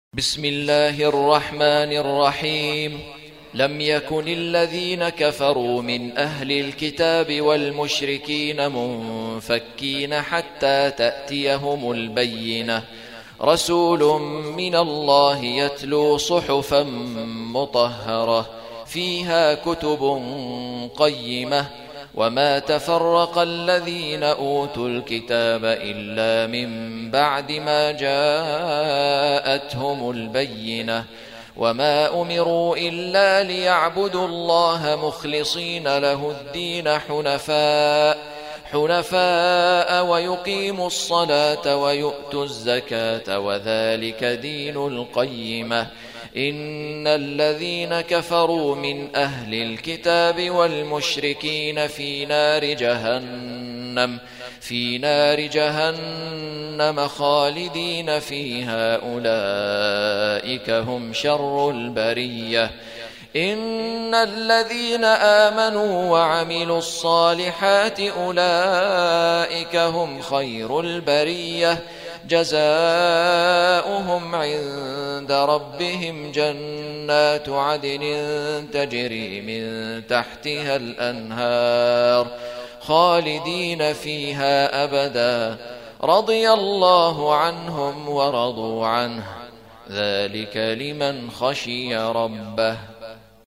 بسم الله الرحمن الرحيم. لم يكن الذين كفروا من أهل الكتاب والمشركين منفكين حتى تأتيهم البينة، رسول من الله يتلو صحفا مطهرة فيها كتب قيمة، وما تفرق الذين أوتوا الكتاب إلا من بعد ما جاءتهم البينة، وما أمروا إلا ليعبدوا الله مخلصين له الدين حنفاء ويقيموا الصلاة ويؤتوا الزكاة وذلك دين القيمة. إن الذين كفروا من أهل الكتاب والمشركين في نار جهنم خالدين فيها، أولئك هم شر البرية. إن الذين آمنوا وعملوا الصالحات أولئك هم خير البرية، جزاؤهم عند ربهم جنات عدن تجري من تحتها الأنهار خالدين فيها أبدا، رضي الله عنهم ورضوا عنه، ذلك لمن خشي ربه.